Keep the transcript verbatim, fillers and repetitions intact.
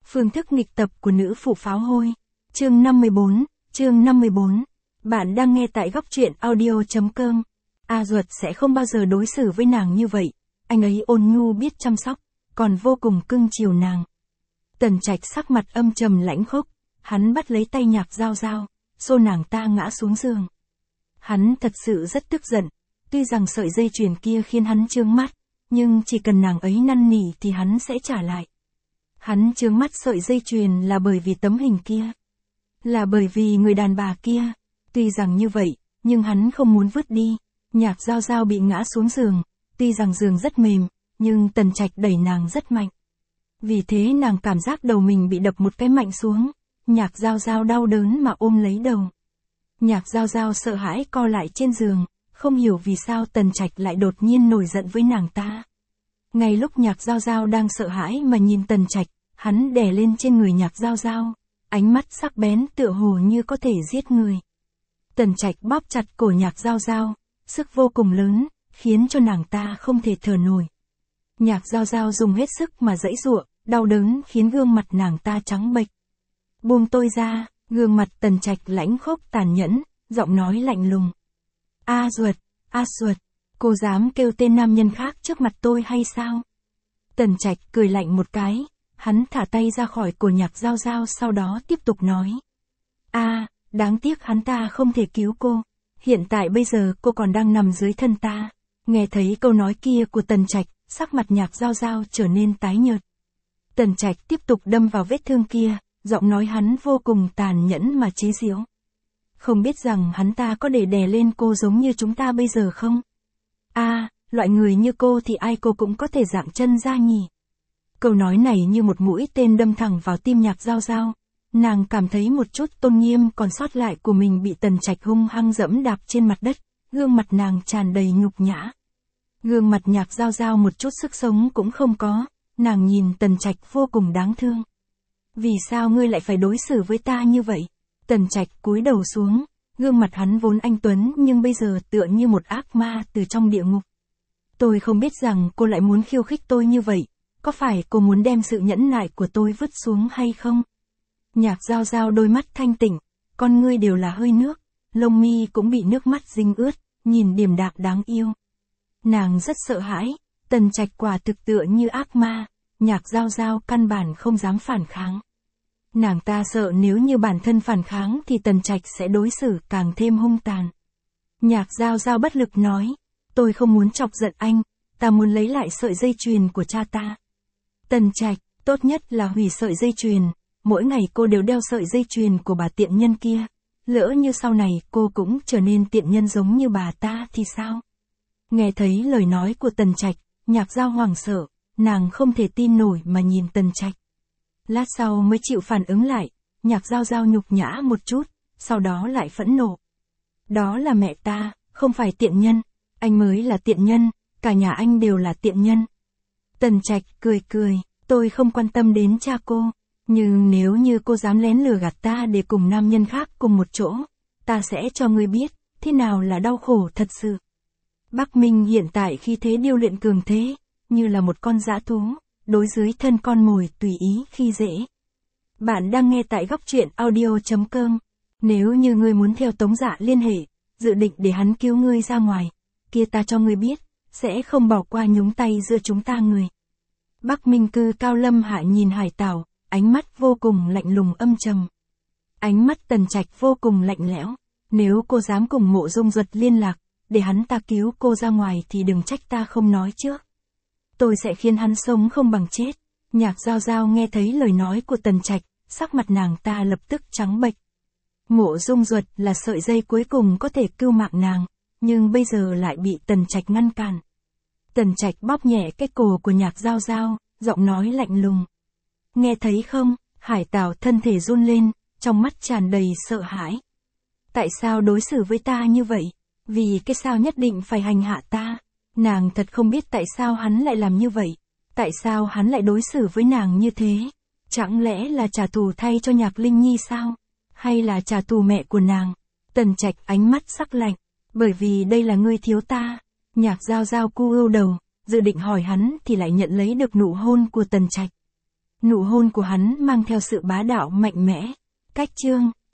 Phương thức nghịch tập của nữ phụ pháo hôi. Chương năm mươi bốn, chương năm mươi bốn. Bạn đang nghe tại góc truyện audio.com. A Duật sẽ không bao giờ đối xử với nàng như vậy, anh ấy ôn nhu biết chăm sóc, còn vô cùng cưng chiều nàng. Tần Trạch sắc mặt âm trầm lãnh khốc, hắn bắt lấy tay Nhạc Giao Giao, xô nàng ta ngã xuống giường. Hắn thật sự rất tức giận, tuy rằng sợi dây chuyền kia khiến hắn chướng mắt, nhưng chỉ cần nàng ấy năn nỉ thì hắn sẽ trả lại. Hắn chướng mắt sợi dây chuyền là bởi vì tấm hình kia, là bởi vì người đàn bà kia. Tuy rằng như vậy, nhưng hắn không muốn vứt đi. Nhạc Giao Giao bị ngã xuống giường, tuy rằng giường rất mềm, nhưng Tần Trạch đẩy nàng rất mạnh. Vì thế nàng cảm giác đầu mình bị đập một cái mạnh xuống. Nhạc Giao Giao đau đớn mà ôm lấy đầu. Nhạc Giao Giao sợ hãi co lại trên giường, không hiểu vì sao Tần Trạch lại đột nhiên nổi giận với nàng ta. Ngay lúc Nhạc Giao Giao đang sợ hãi mà nhìn Tần Trạch, hắn đè lên trên người Nhạc Giao Giao, ánh mắt sắc bén tựa hồ như có thể giết người. Tần Trạch bóp chặt cổ Nhạc Giao Giao, sức vô cùng lớn, khiến cho nàng ta không thể thở nổi. Nhạc Giao Giao dùng hết sức mà giãy giụa, đau đớn khiến gương mặt nàng ta trắng bệch. Buông tôi ra, gương mặt Tần Trạch lãnh khốc tàn nhẫn, giọng nói lạnh lùng. A Duật, A Duật, cô dám kêu tên nam nhân khác trước mặt tôi hay sao? Tần Trạch cười lạnh một cái, hắn thả tay ra khỏi cổ Nhạc Giao Giao, sau đó tiếp tục nói. A, đáng tiếc hắn ta không thể cứu cô. Hiện tại bây giờ cô còn đang nằm dưới thân ta. Nghe thấy câu nói kia của Tần Trạch, sắc mặt Nhạc Giao Giao trở nên tái nhợt. Tần Trạch tiếp tục đâm vào vết thương kia, giọng nói hắn vô cùng tàn nhẫn mà chế giễu. Không biết rằng hắn ta có để đè lên cô giống như chúng ta bây giờ không? A, à, loại người như cô thì ai cô cũng có thể dạng chân ra nhỉ? Câu nói này như một mũi tên đâm thẳng vào tim Nhạc Giao Giao. Nàng cảm thấy một chút tôn nghiêm còn sót lại của mình bị Tần Trạch hung hăng dẫm đạp trên mặt đất, gương mặt nàng tràn đầy nhục nhã. Gương mặt Nhạc Giao Giao một chút sức sống cũng không có, nàng nhìn Tần Trạch vô cùng đáng thương. Vì sao ngươi lại phải đối xử với ta như vậy? Tần Trạch cúi đầu xuống, gương mặt hắn vốn anh tuấn nhưng bây giờ tựa như một ác ma từ trong địa ngục. Tôi không biết rằng cô lại muốn khiêu khích tôi như vậy, có phải cô muốn đem sự nhẫn nại của tôi vứt xuống hay không? Nhạc Giao Giao đôi mắt thanh tịnh, con ngươi đều là hơi nước, lông mi cũng bị nước mắt dinh ướt, nhìn điềm đạm đáng yêu. Nàng rất sợ hãi, Tần Trạch quả thực tựa như ác ma, Nhạc Giao Giao căn bản không dám phản kháng. Nàng ta sợ nếu như bản thân phản kháng thì Tần Trạch sẽ đối xử càng thêm hung tàn. Nhạc Giao Giao bất lực nói, tôi không muốn chọc giận anh, ta muốn lấy lại sợi dây chuyền của cha ta. Tần Trạch, tốt nhất là hủy sợi dây chuyền, mỗi ngày cô đều đeo sợi dây chuyền của bà tiện nhân kia, lỡ như sau này cô cũng trở nên tiện nhân giống như bà ta thì sao? Nghe thấy lời nói của Tần Trạch, Nhạc Giao hoảng sợ, nàng không thể tin nổi mà nhìn Tần Trạch. Lát sau mới chịu phản ứng lại, Nhạc Giao Giao nhục nhã một chút, sau đó lại phẫn nộ. Đó là mẹ ta, không phải tiện nhân, anh mới là tiện nhân, cả nhà anh đều là tiện nhân. Tần Trạch cười cười, tôi không quan tâm đến cha cô, nhưng nếu như cô dám lén lừa gạt ta để cùng nam nhân khác cùng một chỗ, ta sẽ cho ngươi biết, thế nào là đau khổ thật sự. Bắc Minh hiện tại khi thế điêu luyện cường thế, như là một con dã thú, đối dưới thân con mồi tùy ý khi dễ. Bạn đang nghe tại góc truyện audio.com. Nếu như ngươi muốn theo Tống Dạ liên hệ, dự định để hắn cứu ngươi ra ngoài, kia ta cho ngươi biết, sẽ không bỏ qua nhúng tay giữa chúng ta người. Bắc Minh Cư Cao Lâm Hạ nhìn Hải Tảo, ánh mắt vô cùng lạnh lùng âm trầm. Ánh mắt Tần Trạch vô cùng lạnh lẽo, nếu cô dám cùng Mộ Dung Duật liên lạc, để hắn ta cứu cô ra ngoài thì đừng trách ta không nói trước. Tôi sẽ khiến hắn sống không bằng chết. Nhạc Giao Giao nghe thấy lời nói của Tần Trạch, sắc mặt nàng ta lập tức trắng bệch. Mộ Dung Duật là sợi dây cuối cùng có thể cứu mạng nàng, nhưng bây giờ lại bị Tần Trạch ngăn cản. Tần Trạch bóp nhẹ cái cổ của Nhạc Giao Giao, giọng nói lạnh lùng. Nghe thấy không? Hải Tảo thân thể run lên, trong mắt tràn đầy sợ hãi. Tại sao đối xử với ta như vậy? Vì cái sao nhất định phải hành hạ ta? Nàng thật không biết tại sao hắn lại làm như vậy. Tại sao hắn lại đối xử với nàng như thế? Chẳng lẽ là trả thù thay cho Nhạc Linh Nhi sao? Hay là trả thù mẹ của nàng? Tần Trạch ánh mắt sắc lạnh. Bởi vì đây là ngươi thiếu ta. Nhạc Giao Giao cu ưu đầu, dự định hỏi hắn thì lại nhận lấy được nụ hôn của Tần Trạch. Nụ hôn của hắn mang theo sự bá đạo mạnh mẽ. Cách chương